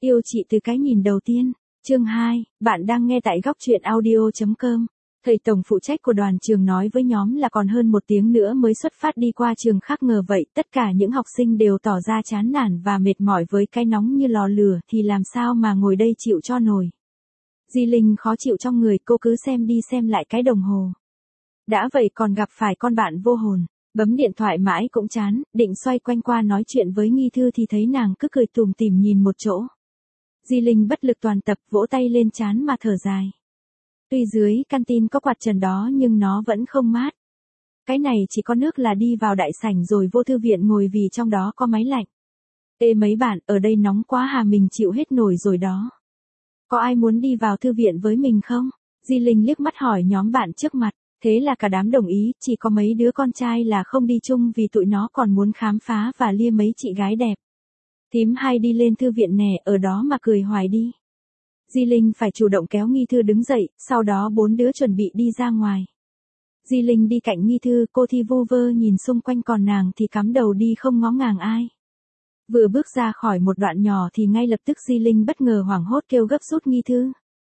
Yêu chị từ cái nhìn đầu tiên. Chương 2, bạn đang nghe tại góc truyện audio.com. Thầy tổng phụ trách của đoàn trường nói với nhóm là còn hơn 1 tiếng nữa mới xuất phát đi qua trường khác, ngờ vậy tất cả những học sinh đều tỏ ra chán nản và mệt mỏi với cái nóng như lò lửa thì làm sao mà ngồi đây chịu cho nổi. Di Linh khó chịu trong người, cô cứ xem đi xem lại cái đồng hồ. Đã vậy còn gặp phải con bạn vô hồn, bấm điện thoại mãi cũng chán, định xoay quanh qua nói chuyện với Nghi Thư thì thấy nàng cứ cười tủm tỉm nhìn một chỗ. Di Linh bất lực toàn tập, vỗ tay lên trán mà thở dài. Tuy dưới canteen có quạt trần đó nhưng nó vẫn không mát. Cái này chỉ có nước là đi vào đại sảnh rồi vô thư viện ngồi vì trong đó có máy lạnh. Ê mấy bạn, ở đây nóng quá hà, mình chịu hết nổi rồi đó. Có ai muốn đi vào thư viện với mình không? Di Linh liếc mắt hỏi nhóm bạn trước mặt. Thế là cả đám đồng ý, chỉ có mấy đứa con trai là không đi chung vì tụi nó còn muốn khám phá và lia mấy chị gái đẹp. Thím hay đi lên thư viện nè, ở đó mà cười hoài đi. Di Linh phải chủ động kéo Nghi Thư đứng dậy, sau đó 4 đứa chuẩn bị đi ra ngoài. Di Linh đi cạnh Nghi Thư, cô thì vu vơ nhìn xung quanh, còn nàng thì cắm đầu đi không ngó ngàng ai. Vừa bước ra khỏi một đoạn nhỏ thì ngay lập tức Di Linh bất ngờ hoảng hốt kêu gấp rút Nghi Thư.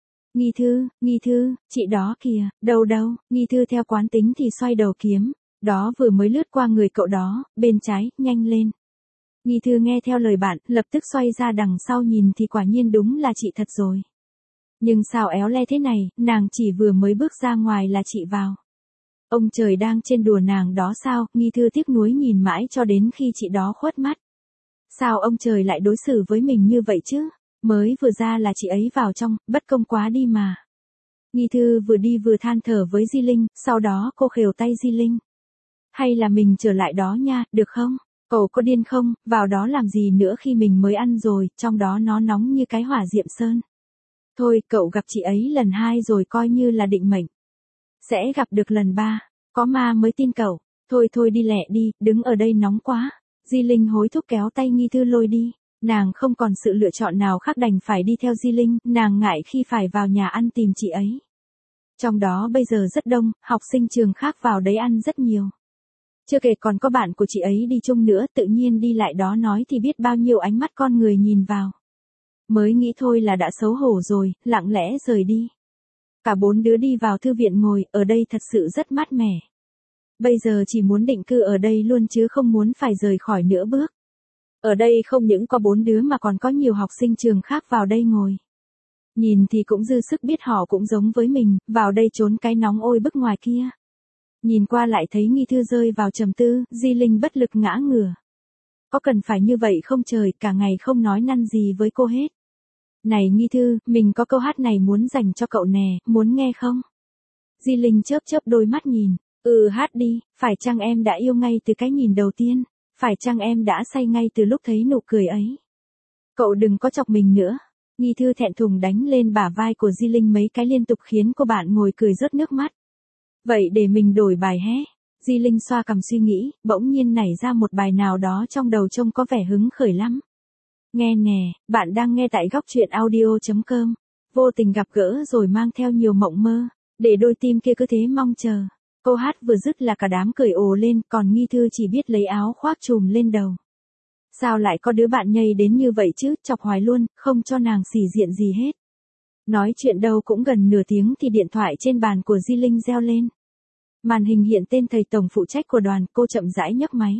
Nghi Thư, chị đó kìa, đâu, Nghi Thư theo quán tính thì xoay đầu kiếm, đó vừa mới lướt qua người cậu đó, bên trái, nhanh lên. Nghi Thư nghe theo lời bạn, lập tức xoay ra đằng sau nhìn thì quả nhiên đúng là chị thật rồi. Nhưng sao éo le thế này, nàng chỉ vừa mới bước ra ngoài là chị vào. Ông trời đang trên đùa nàng đó sao? Nghi Thư tiếc nuối nhìn mãi cho đến khi chị đó khuất mắt. Sao ông trời lại đối xử với mình như vậy chứ? Mới vừa ra là chị ấy vào trong, bất công quá đi mà. Nghi Thư vừa đi vừa than thở với Di Linh, sau đó cô khều tay Di Linh. Hay là mình trở lại đó nha, được không? Cậu có điên không, vào đó làm gì nữa khi mình mới ăn rồi, trong đó nó nóng như cái hỏa diệm sơn. Thôi, cậu gặp chị ấy lần 2 rồi coi như là định mệnh. Sẽ gặp được lần 3, có ma mới tin cậu. Thôi đi lẹ đi, đứng ở đây nóng quá. Di Linh hối thúc kéo tay Nghi Thư lôi đi. Nàng không còn sự lựa chọn nào khác đành phải đi theo Di Linh, nàng ngại khi phải vào nhà ăn tìm chị ấy. Trong đó bây giờ rất đông, học sinh trường khác vào đấy ăn rất nhiều. Chưa kể còn có bạn của chị ấy đi chung nữa, tự nhiên đi lại đó nói thì biết bao nhiêu ánh mắt con người nhìn vào. Mới nghĩ thôi là đã xấu hổ rồi, lặng lẽ rời đi. Cả 4 đứa đi vào thư viện ngồi, ở đây thật sự rất mát mẻ. Bây giờ chỉ muốn định cư ở đây luôn chứ không muốn phải rời khỏi nữa bước. Ở đây không những có 4 đứa mà còn có nhiều học sinh trường khác vào đây ngồi. Nhìn thì cũng dư sức biết họ cũng giống với mình, vào đây trốn cái nóng oi bức ngoài kia. Nhìn qua lại thấy Nghi Thư rơi vào trầm tư, Di Linh bất lực ngã ngửa. Có cần phải như vậy không trời, cả ngày không nói năn gì với cô hết. Này Nghi Thư, mình có câu hát này muốn dành cho cậu nè, muốn nghe không? Di Linh chớp đôi mắt nhìn, hát đi, phải chăng em đã yêu ngay từ cái nhìn đầu tiên? Phải chăng em đã say ngay từ lúc thấy nụ cười ấy? Cậu đừng có chọc mình nữa. Nghi Thư thẹn thùng đánh lên bả vai của Di Linh mấy cái liên tục khiến cô bạn ngồi cười rớt nước mắt. Vậy để mình đổi bài hé. Di Linh xoa cằm suy nghĩ, bỗng nhiên nảy ra một bài nào đó trong đầu trông có vẻ hứng khởi lắm. Nghe nè, bạn đang nghe tại góc truyện audio.com. Vô tình gặp gỡ rồi mang theo nhiều mộng mơ, để đôi tim kia cứ thế mong chờ. Câu hát vừa dứt là cả đám cười ồ lên, còn Nghi Thư chỉ biết lấy áo khoác trùm lên đầu. Sao lại có đứa bạn nhây đến như vậy chứ, chọc hoài luôn, không cho nàng xỉ diện gì hết. Nói chuyện đâu cũng gần nửa tiếng thì điện thoại trên bàn của Di Linh reo lên. Màn hình hiện tên thầy tổng phụ trách của đoàn, cô chậm rãi nhấc máy.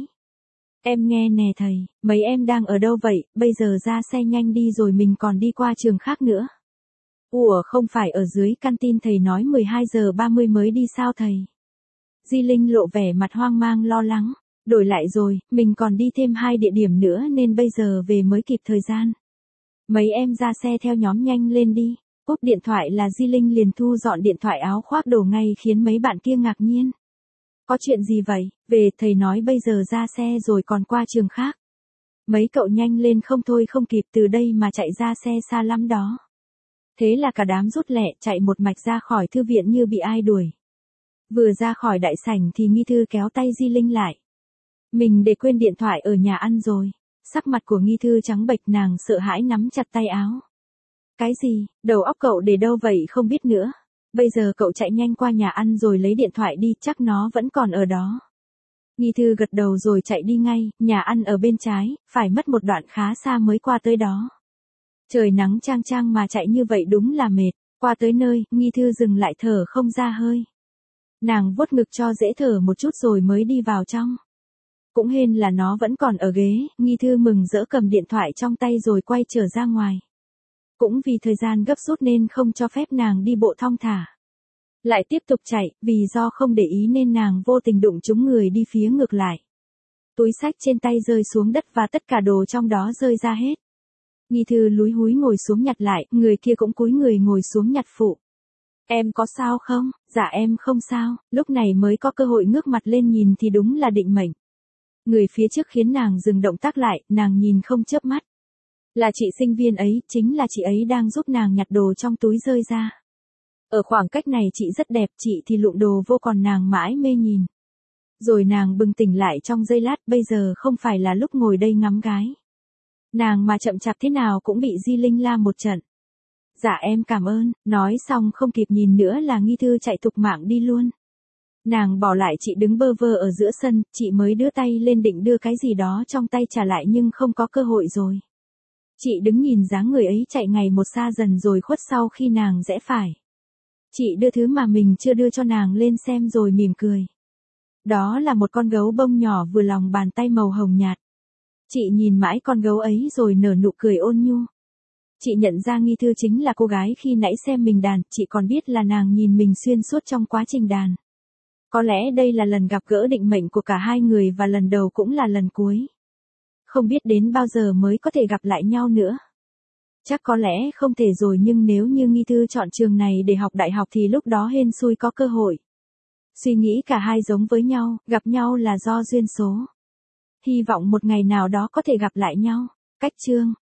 Em nghe nè thầy, mấy em đang ở đâu vậy, bây giờ ra xe nhanh đi rồi mình còn đi qua trường khác nữa. Ủa không phải ở dưới canteen thầy nói 12 giờ 30 mới đi sao thầy? Di Linh lộ vẻ mặt hoang mang lo lắng. Đổi lại rồi, mình còn đi thêm 2 địa điểm nữa nên bây giờ về mới kịp thời gian. Mấy em ra xe theo nhóm nhanh lên đi. Cúp điện thoại là Di Linh liền thu dọn điện thoại áo khoác đổ ngay khiến mấy bạn kia ngạc nhiên. Có chuyện gì vậy? Về thầy nói bây giờ ra xe rồi còn qua trường khác. Mấy cậu nhanh lên không thôi không kịp từ đây mà chạy ra xe xa lắm đó. Thế là cả đám rút lẹ chạy một mạch ra khỏi thư viện như bị ai đuổi. Vừa ra khỏi đại sảnh thì Nghi Thư kéo tay Di Linh lại. Mình để quên điện thoại ở nhà ăn rồi. Sắc mặt của Nghi Thư trắng bệch, nàng sợ hãi nắm chặt tay áo. Cái gì, đầu óc cậu để đâu vậy không biết nữa. Bây giờ cậu chạy nhanh qua nhà ăn rồi lấy điện thoại đi, chắc nó vẫn còn ở đó. Nghi Thư gật đầu rồi chạy đi ngay, nhà ăn ở bên trái, phải mất một đoạn khá xa mới qua tới đó. Trời nắng chang chang mà chạy như vậy đúng là mệt. Qua tới nơi, Nghi Thư dừng lại thở không ra hơi. Nàng vuốt ngực cho dễ thở một chút rồi mới đi vào trong. Cũng hên là nó vẫn còn ở ghế, Nghi Thư mừng rỡ cầm điện thoại trong tay rồi quay trở ra ngoài. Cũng vì thời gian gấp rút nên không cho phép nàng đi bộ thong thả. Lại tiếp tục chạy, vì do không để ý nên nàng vô tình đụng trúng người đi phía ngược lại. Túi xách trên tay rơi xuống đất và tất cả đồ trong đó rơi ra hết. Nghi Thư lúi húi ngồi xuống nhặt lại, người kia cũng cúi người ngồi xuống nhặt phụ. Em có sao không? Dạ em không sao, lúc này mới có cơ hội ngước mặt lên nhìn thì đúng là định mệnh. Người phía trước khiến nàng dừng động tác lại, nàng nhìn không chớp mắt. Là chị sinh viên ấy, chính là chị ấy đang giúp nàng nhặt đồ trong túi rơi ra. Ở khoảng cách này chị rất đẹp, chị thì lụm đồ vô còn nàng mãi mê nhìn. Rồi nàng bừng tỉnh lại trong giây lát, bây giờ không phải là lúc ngồi đây ngắm gái. Nàng mà chậm chạp thế nào cũng bị Di Linh la một trận. Dạ em cảm ơn, nói xong không kịp nhìn nữa là Nghi Thư chạy thục mạng đi luôn. Nàng bỏ lại chị đứng bơ vơ ở giữa sân, chị mới đưa tay lên định đưa cái gì đó trong tay trả lại nhưng không có cơ hội rồi. Chị đứng nhìn dáng người ấy chạy ngày một xa dần rồi khuất sau khi nàng rẽ phải. Chị đưa thứ mà mình chưa đưa cho nàng lên xem rồi mỉm cười. Đó là một con gấu bông nhỏ vừa lòng bàn tay màu hồng nhạt. Chị nhìn mãi con gấu ấy rồi nở nụ cười ôn nhu. Chị nhận ra Nghi Thư chính là cô gái khi nãy xem mình đàn, chị còn biết là nàng nhìn mình xuyên suốt trong quá trình đàn. Có lẽ đây là lần gặp gỡ định mệnh của cả hai người và lần đầu cũng là lần cuối. Không biết đến bao giờ mới có thể gặp lại nhau nữa. Chắc có lẽ không thể rồi nhưng nếu như Nghi Thư chọn trường này để học đại học thì lúc đó hên xui có cơ hội. Suy nghĩ cả hai giống với nhau, gặp nhau là do duyên số. Hy vọng một ngày nào đó có thể gặp lại nhau. Cách chương